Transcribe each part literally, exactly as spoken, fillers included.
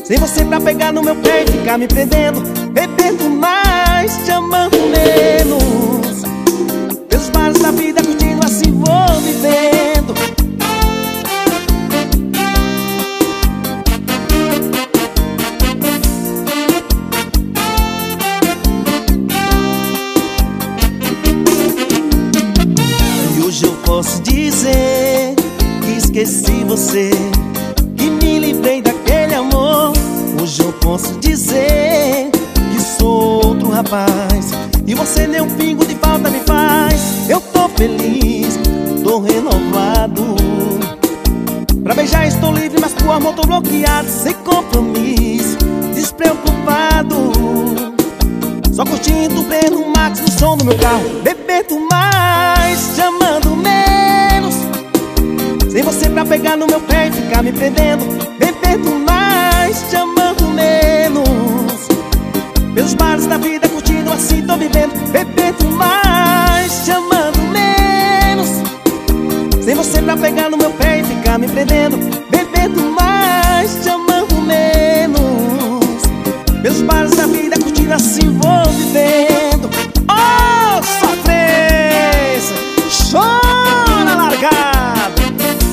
Sem você pra pegar no meu pé e ficar me prendendo, bebendo mais, te amando menos. Pelos bares da vida curtindo, assim vou vivendo. E hoje eu posso dizer que esqueci você, que me livrei daquele amor. Hoje eu posso dizer que sou outro rapaz, e você nem um pingo de falta me faz. Eu tô feliz, tô renovado. Pra beijar estou livre, mas pro amor tô bloqueado. Sem compromisso, despreocupado, só curtindo o Breno Max no som do meu carro, bebendo mais, te amando menos. Sem você pra pegar no meu pé e ficar me prendendo, bebendo mais, te amando menos. Pelos bares da vida curtindo, assim tô vivendo, bebendo mais, te amando menos. Sem você pra pegar no meu pé e ficar me prendendo, bebendo mais, te amando menos. Pelos bares da vida curtindo, assim vou vivendo. Oh, sofrência, chora largado.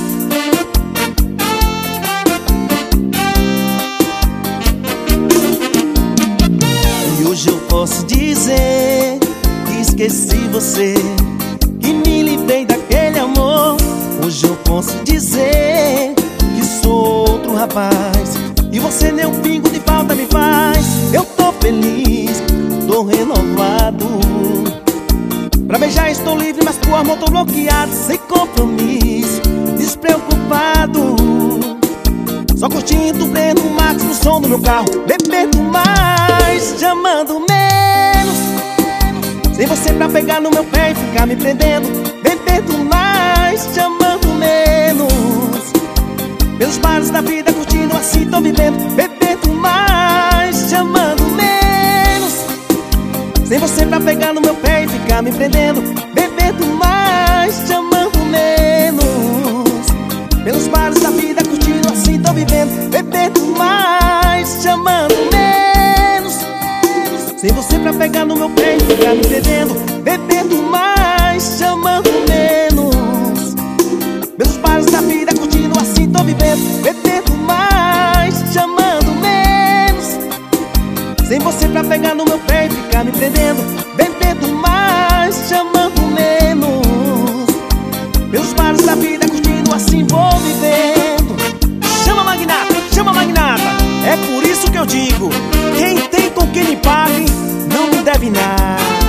Hoje eu posso dizer que esqueci você, que me livrei daquele amor. Hoje eu posso dizer que sou outro rapaz, e você nem um pingo de falta me faz. Eu tô feliz, tô renovado. Pra beijar estou livre, mas pro amor tô bloqueado. Sem compromisso, despreocupado, só curtindo o Breno Max no som do meu carro, bebendo mais, te amando menos. Sem você pra pegar no meu pé e ficar me prendendo, bebendo mais, te amando menos. Pelos bares da vida curtindo, assim tô vivendo, bebendo mais, te amando menos. Sem você pra pegar no meu pé e ficar me prendendo, bebendo mais, te amando menos. Pelos bares da vida curtindo, assim tô vivendo, bebendo mais, te amando menos. Sem você pra pegar no meu pé e ficar me prendendo, bebendo mais, te amando menos. Pelos bares da vida curtindo, assim tô vivendo, bebendo mais, te amando menos. Sem você pra pegar no meu pé e ficar me prendendo, bebendo mais, te amando menos. Pelos bares da vida curtindo, assim vou vivendo. Chama magnata, chama magnata. É por isso que eu digo: quem tem com quem me pague, não me deve nada.